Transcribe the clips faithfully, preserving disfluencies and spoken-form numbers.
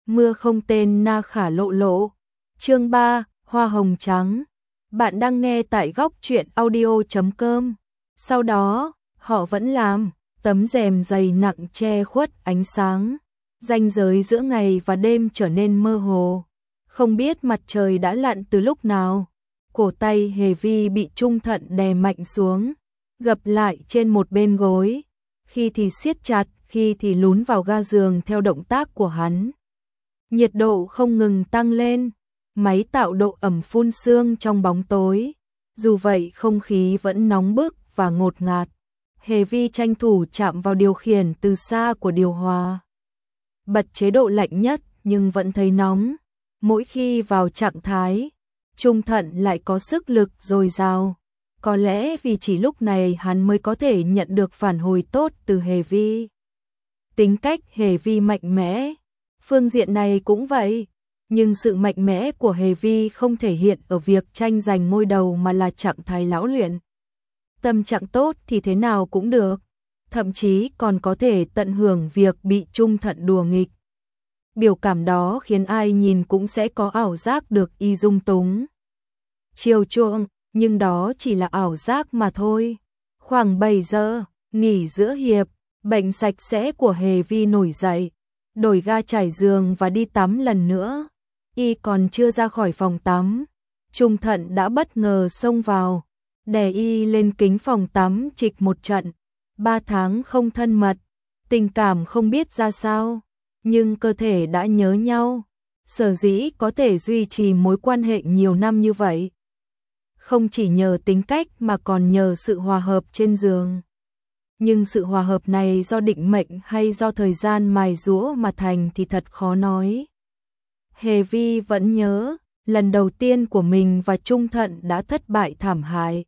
Mưa không tên na khả lộ lộ. Chương ba, Hoa hồng trắng. Bạn đang nghe tại góc truyện audio chấm com. Sau đó, họ vẫn làm, tấm rèm dày nặng che khuất ánh sáng. Ranh giới giữa ngày và đêm trở nên mơ hồ. Không biết mặt trời đã lặn từ lúc nào. Cổ tay Hề Vi bị Trung Thận đè mạnh xuống, gập lại trên một bên gối. Khi thì siết chặt, khi thì lún vào ga giường theo động tác của hắn. Nhiệt độ không ngừng tăng lên, máy tạo độ ẩm phun sương trong bóng tối. Dù vậy không khí vẫn nóng bức và ngột ngạt. Hề Vi tranh thủ chạm vào điều khiển từ xa của điều hòa. Bật chế độ lạnh nhất nhưng vẫn thấy nóng. Mỗi khi vào trạng thái, Trung Thận lại có sức lực dồi dào. Có lẽ vì chỉ lúc này hắn mới có thể nhận được phản hồi tốt từ Hề Vi. Tính cách Hề Vi mạnh mẽ, phương diện này cũng vậy. Nhưng sự mạnh mẽ của Hề Vi không thể hiện ở việc tranh giành ngôi đầu mà là trạng thái lão luyện. Tâm trạng tốt thì thế nào cũng được, thậm chí còn có thể tận hưởng việc bị Trung Thận đùa nghịch. Biểu cảm đó khiến ai nhìn cũng sẽ có ảo giác được y dung túng, chiều chuộng, nhưng đó chỉ là ảo giác mà thôi. Khoảng bảy giờ, nghỉ giữa hiệp, bệnh sạch sẽ của Hề Vi nổi dậy, đổi ga trải giường và đi tắm lần nữa. Y còn chưa ra khỏi phòng tắm, Trung Thận đã bất ngờ xông vào, đè y lên kính phòng tắm trịch một trận. Ba tháng không thân mật, tình cảm không biết ra sao, nhưng cơ thể đã nhớ nhau. Sở dĩ có thể duy trì mối quan hệ nhiều năm như vậy, không chỉ nhờ tính cách mà còn nhờ sự hòa hợp trên giường. Nhưng sự hòa hợp này do định mệnh hay do thời gian mài giũa mà thành thì thật khó nói. Hề Vi vẫn nhớ, lần đầu tiên của mình và Trung Thận đã thất bại thảm hại.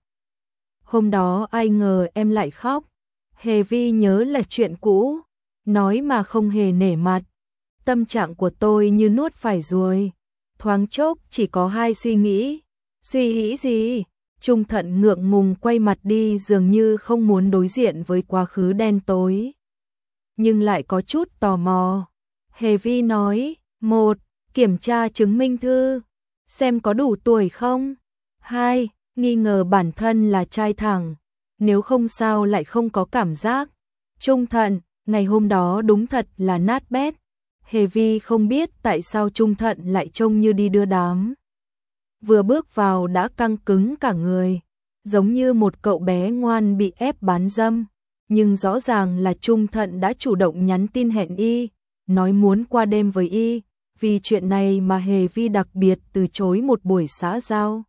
Hôm đó ai ngờ em lại khóc. Hề Vi nhớ là chuyện cũ, nói mà không hề nể mặt. Tâm trạng của tôi như nuốt phải ruồi. Thoáng chốc chỉ có hai suy nghĩ. Suy nghĩ gì? Trung Thận ngượng ngùng quay mặt đi, dường như không muốn đối diện với quá khứ đen tối. Nhưng lại có chút tò mò. Hề Vi nói, một, kiểm tra chứng minh thư, xem có đủ tuổi không. Hai, nghi ngờ bản thân là trai thẳng, nếu không sao lại không có cảm giác. Trung Thận, ngày hôm đó đúng thật là nát bét. Hề Vi không biết tại sao Trung Thận lại trông như đi đưa đám. Vừa bước vào đã căng cứng cả người, giống như một cậu bé ngoan bị ép bán dâm. Nhưng rõ ràng là Trung Thận đã chủ động nhắn tin hẹn y, nói muốn qua đêm với y. Vì chuyện này mà Hề Vi đặc biệt từ chối một buổi xã giao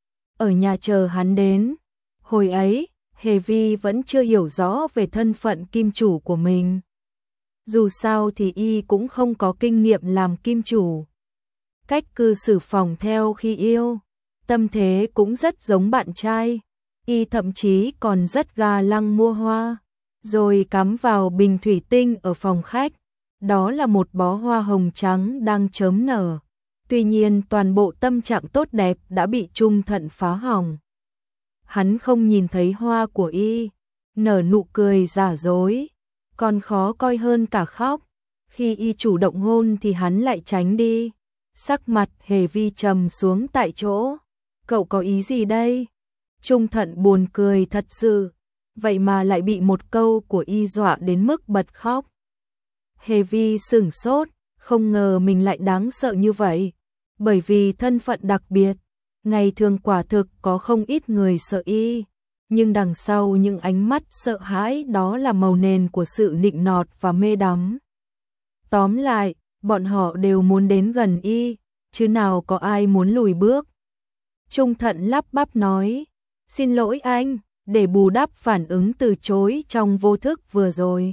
ở nhà chờ hắn đến. Hồi ấy, Hề Vi vẫn chưa hiểu rõ về thân phận kim chủ của mình. Dù sao thì y cũng không có kinh nghiệm làm kim chủ. Cách cư xử phòng theo khi yêu, tâm thế cũng rất giống bạn trai. Y thậm chí còn rất ga lăng mua hoa, rồi cắm vào bình thủy tinh ở phòng khách. Đó là một bó hoa hồng trắng đang chớm nở. Tuy nhiên toàn bộ tâm trạng tốt đẹp đã bị Trung Thận phá hỏng. Hắn không nhìn thấy hoa của y, nở nụ cười giả dối, còn khó coi hơn cả khóc. Khi y chủ động hôn thì hắn lại tránh đi. Sắc mặt Hề Vi trầm xuống tại chỗ. Cậu có ý gì đây? Trung Thận buồn cười thật sự, vậy mà lại bị một câu của y dọa đến mức bật khóc. Hề Vi sửng sốt, không ngờ mình lại đáng sợ như vậy. Bởi vì thân phận đặc biệt, ngày thường quả thực có không ít người sợ y. Nhưng đằng sau những ánh mắt sợ hãi đó là màu nền của sự nịnh nọt và mê đắm. Tóm lại, bọn họ đều muốn đến gần y, chứ nào có ai muốn lùi bước. Trung Thận lắp bắp nói, xin lỗi anh, để bù đắp phản ứng từ chối trong vô thức vừa rồi.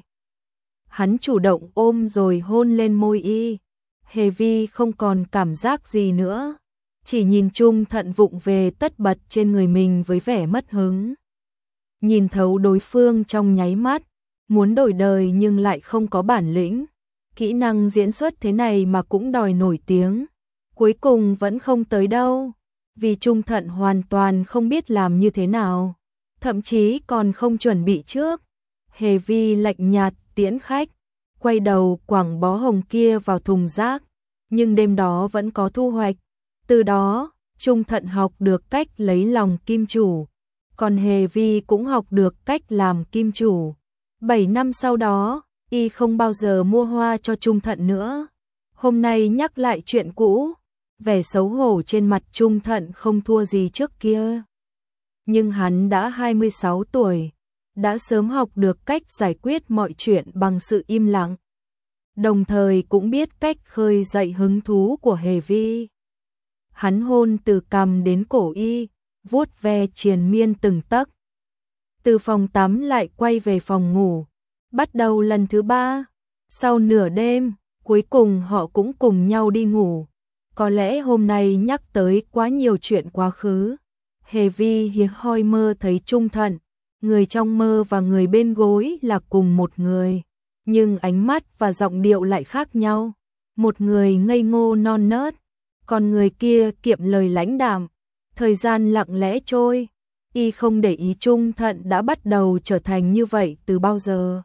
Hắn chủ động ôm rồi hôn lên môi y. Hề Vi không còn cảm giác gì nữa, chỉ nhìn Trung Thận vụng về tất bật trên người mình với vẻ mất hứng. Nhìn thấu đối phương trong nháy mắt, muốn đổi đời nhưng lại không có bản lĩnh. Kỹ năng diễn xuất thế này mà cũng đòi nổi tiếng, cuối cùng vẫn không tới đâu. Vì Trung Thận hoàn toàn không biết làm như thế nào, thậm chí còn không chuẩn bị trước. Hề Vi lạnh nhạt tiễn khách, quay đầu quẳng bó hồng kia vào thùng rác. nhưng đêm đó vẫn có thu hoạch. Từ đó, Trung Thận học được cách lấy lòng kim chủ, còn Hề Vi cũng học được cách làm kim chủ. Bảy năm sau đó, y không bao giờ mua hoa cho Trung Thận nữa. Hôm nay nhắc lại chuyện cũ, vẻ xấu hổ trên mặt Trung Thận không thua gì trước kia. Nhưng hắn đã hai mươi sáu tuổi, đã sớm học được cách giải quyết mọi chuyện bằng sự im lặng, đồng thời cũng biết cách khơi dậy hứng thú của Hề Vi. Hắn hôn từ cằm đến cổ y, vuốt ve triền miên từng tấc. Từ phòng tắm lại quay về phòng ngủ, bắt đầu lần thứ ba. Sau nửa đêm, cuối cùng họ cũng cùng nhau đi ngủ. Có lẽ hôm nay nhắc tới quá nhiều chuyện quá khứ. Hề Vi hiếm hoi mơ thấy Trung Thận, người trong mơ và người bên gối là cùng một người, nhưng ánh mắt và giọng điệu lại khác nhau. Một người ngây ngô non nớt, còn người kia kiệm lời lãnh đạm. Thời gian lặng lẽ trôi, y không để ý Trung Thận đã bắt đầu trở thành như vậy từ bao giờ.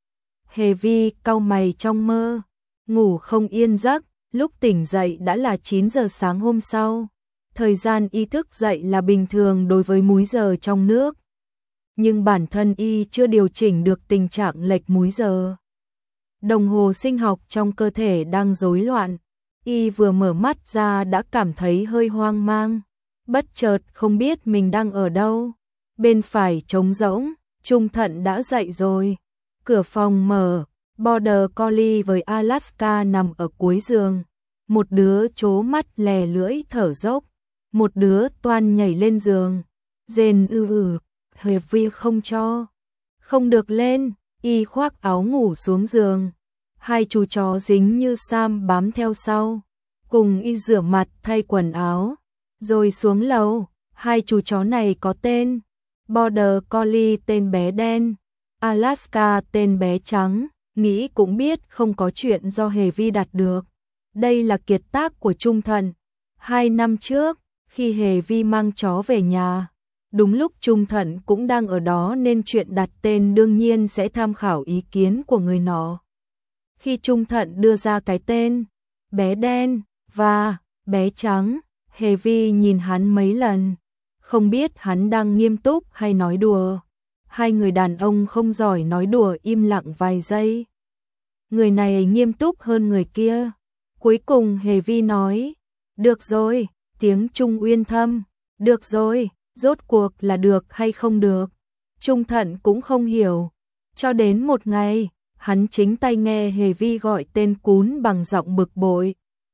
Hề Vi cau mày trong mơ, ngủ không yên giấc, lúc tỉnh dậy đã là chín giờ sáng hôm sau. Thời gian y thức dậy là bình thường đối với múi giờ trong nước, nhưng bản thân y chưa điều chỉnh được tình trạng lệch múi giờ. Đồng hồ sinh học trong cơ thể đang rối loạn, y vừa mở mắt ra đã cảm thấy hơi hoang mang, bất chợt không biết mình đang ở đâu. Bên phải trống rỗng, Trung Thận đã dậy rồi. Cửa phòng mở, Border Collie với Alaska nằm ở cuối giường. Một đứa trố mắt lè lưỡi thở dốc, một đứa toan nhảy lên giường. Rên ư ử, Hề Vi không cho. Không được lên, y khoác áo ngủ xuống giường. Hai chú chó dính như Sam bám theo sau, cùng y rửa mặt thay quần áo, rồi xuống lầu. Hai chú chó này có tên, Border Collie tên bé đen, Alaska tên bé trắng, nghĩ cũng biết không có chuyện do Hề Vi đặt được. Đây là kiệt tác của Trung Thận. Hai năm trước, khi Hề Vi mang chó về nhà, đúng lúc Trung Thận cũng đang ở đó nên chuyện đặt tên đương nhiên sẽ tham khảo ý kiến của người nọ. Khi Trung Thận đưa ra cái tên, bé đen và bé trắng, Hề Vi nhìn hắn mấy lần, không biết hắn đang nghiêm túc hay nói đùa. Hai người đàn ông không giỏi nói đùa im lặng vài giây. Người này nghiêm túc hơn người kia. Cuối cùng Hề Vi nói, được rồi, tiếng Trung Uyên thâm, được rồi, rốt cuộc là được hay không được. Trung Thận cũng không hiểu. Cho đến một ngày, hắn chính tay nghe Hề Vi gọi tên cún bằng giọng bực bội.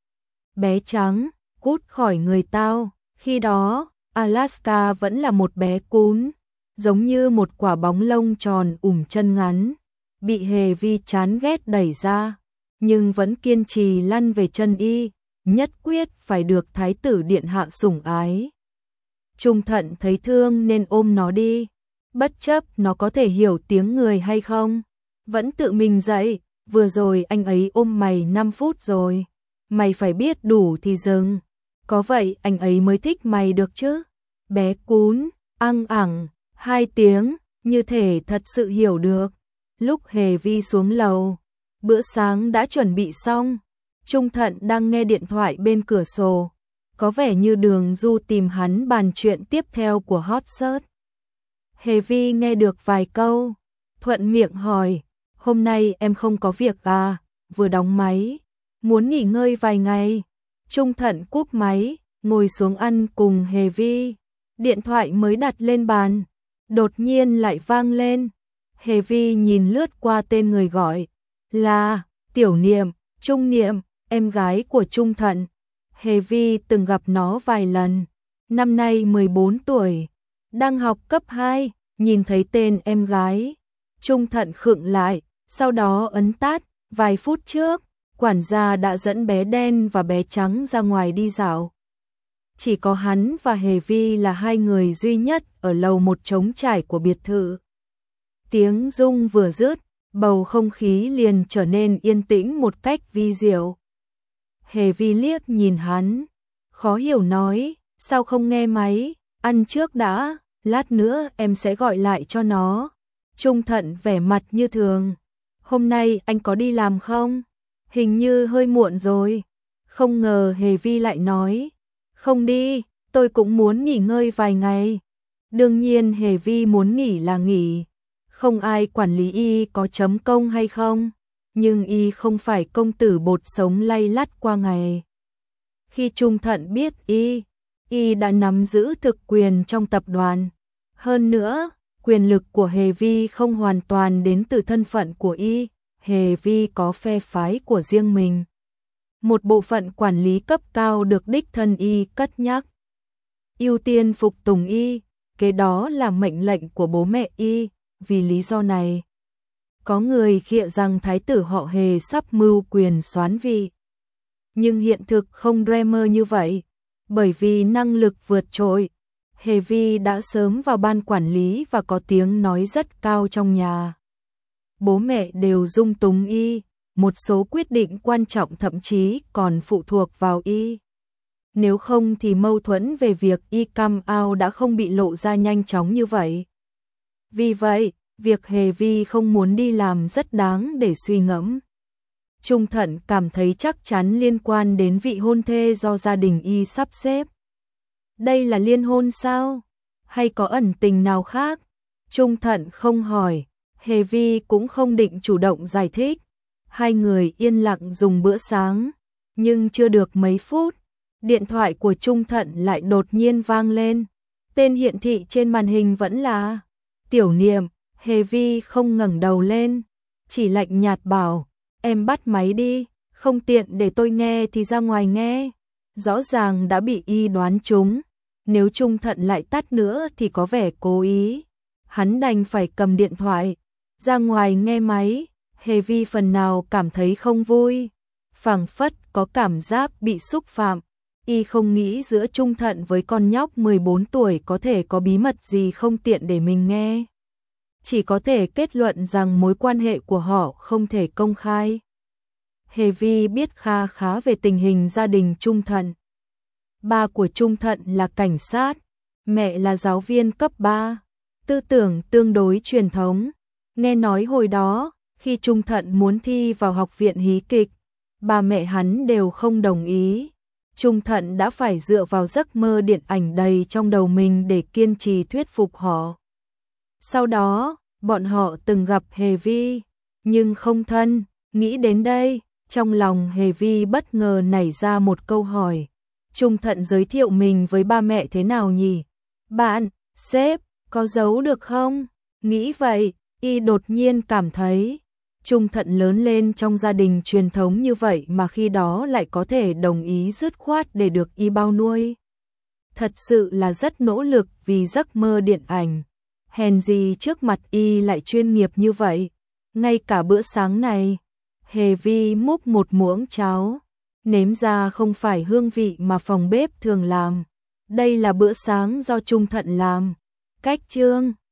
Bé trắng, cút khỏi người tao. Khi đó, Alaska vẫn là một bé cún, giống như một quả bóng lông tròn ủm chân ngắn, bị Hề Vi chán ghét đẩy ra, nhưng vẫn kiên trì lăn về chân y, nhất quyết phải được thái tử điện hạ sủng ái. Trung Thận thấy thương nên ôm nó đi, bất chấp nó có thể hiểu tiếng người hay không, vẫn tự mình dậy. Vừa rồi anh ấy ôm mày năm phút rồi, mày phải biết đủ thì dừng, có vậy anh ấy mới thích mày được chứ. Bé cún ăng ẳng hai tiếng, như thể thật sự hiểu được. Lúc Hề Vi xuống lầu, bữa sáng đã chuẩn bị xong. Trung Thận đang nghe điện thoại bên cửa sổ, có vẻ như Đường Du tìm hắn bàn chuyện tiếp theo của Hot Search. Hề Vi nghe được vài câu, thuận miệng hỏi, hôm nay em không có việc à, vừa đóng máy, muốn nghỉ ngơi vài ngày. Trung Thận cúp máy, ngồi xuống ăn cùng Hề Vi. Điện thoại mới đặt lên bàn, đột nhiên lại vang lên. Hề Vi nhìn lướt qua tên người gọi, là Tiểu Niệm, Trung Niệm, em gái của Trung Thận. Hề Vi từng gặp nó vài lần, năm nay mười bốn tuổi, đang học cấp hai, nhìn thấy tên em gái. Trung Thận khựng lại, sau đó ấn tắt. Vài phút trước, quản gia đã dẫn bé đen và bé trắng ra ngoài đi dạo. Chỉ có hắn và Hề Vi là hai người duy nhất ở lầu một trống trải của biệt thự. Tiếng rung vừa dứt, bầu không khí liền trở nên yên tĩnh một cách vi diệu. Hề Vi liếc nhìn hắn, khó hiểu nói, sao không nghe máy, ăn trước đã, lát nữa em sẽ gọi lại cho nó. Trung Thận vẻ mặt như thường, hôm nay anh có đi làm không? Hình như hơi muộn rồi. Không ngờ Hề Vi lại nói, không đi, tôi cũng muốn nghỉ ngơi vài ngày. Đương nhiên Hề Vi muốn nghỉ là nghỉ, không ai quản lý y có chấm công hay không, nhưng y không phải công tử bột sống lay lắt qua ngày. Khi Trung Thận biết y, y đã nắm giữ thực quyền trong tập đoàn. Hơn nữa, quyền lực của Hề Vi không hoàn toàn đến từ thân phận của y, Hề Vi có phe phái của riêng mình. Một bộ phận quản lý cấp cao được đích thân y cất nhắc, ưu tiên phục tùng y, kế đó là mệnh lệnh của bố mẹ y. Vì lý do này, có người khịa rằng thái tử họ Hề sắp mưu quyền soán vị. Nhưng hiện thực không dreamer như vậy, bởi vì năng lực vượt trội, Hề Vi đã sớm vào ban quản lý và có tiếng nói rất cao trong nhà. Bố mẹ đều dung túng y, một số quyết định quan trọng thậm chí còn phụ thuộc vào y. Nếu không thì mâu thuẫn về việc y come out đã không bị lộ ra nhanh chóng như vậy. Vì vậy, việc Hề Vi không muốn đi làm rất đáng để suy ngẫm. Trung Thận cảm thấy chắc chắn liên quan đến vị hôn thê do gia đình y sắp xếp. Đây là liên hôn sao? Hay có ẩn tình nào khác? Trung Thận không hỏi, Hề Vi cũng không định chủ động giải thích. Hai người yên lặng dùng bữa sáng, nhưng chưa được mấy phút, điện thoại của Trung Thận lại đột nhiên vang lên. Tên hiển thị trên màn hình vẫn là Tiểu Niệm. Hề Vi không ngẩng đầu lên, chỉ lạnh nhạt bảo, em bắt máy đi, không tiện để tôi nghe thì ra ngoài nghe. Rõ ràng đã bị y đoán trúng, nếu Trung Thận lại tắt nữa thì có vẻ cố ý. Hắn đành phải cầm điện thoại, ra ngoài nghe máy. Hề Vi phần nào cảm thấy không vui, phảng phất có cảm giác bị xúc phạm. Y không nghĩ giữa Trung Thận với con nhóc mười bốn tuổi có thể có bí mật gì không tiện để mình nghe. Chỉ có thể kết luận rằng mối quan hệ của họ không thể công khai. Hề Vi biết kha khá về tình hình gia đình Trung Thận. Ba của Trung Thận là cảnh sát, mẹ là giáo viên cấp ba, tư tưởng tương đối truyền thống. Nghe nói hồi đó, khi Trung Thận muốn thi vào học viện hí kịch, ba mẹ hắn đều không đồng ý. Trung Thận đã phải dựa vào giấc mơ điện ảnh đầy trong đầu mình để kiên trì thuyết phục họ. Sau đó, bọn họ từng gặp Hề Vi, nhưng không thân. Nghĩ đến đây, trong lòng Hề Vi bất ngờ nảy ra một câu hỏi. Trung Thận giới thiệu mình với ba mẹ thế nào nhỉ? Bạn, sếp, có giấu được không? Nghĩ vậy, y đột nhiên cảm thấy Trung Thận lớn lên trong gia đình truyền thống như vậy mà khi đó lại có thể đồng ý dứt khoát để được y bao nuôi. Thật sự là rất nỗ lực vì giấc mơ điện ảnh. Hèn gì trước mặt y lại chuyên nghiệp như vậy. Ngay cả bữa sáng này, Hề Vi múc một muỗng cháo, nếm ra không phải hương vị mà phòng bếp thường làm. Đây là bữa sáng do Trung Thận làm. Cách chương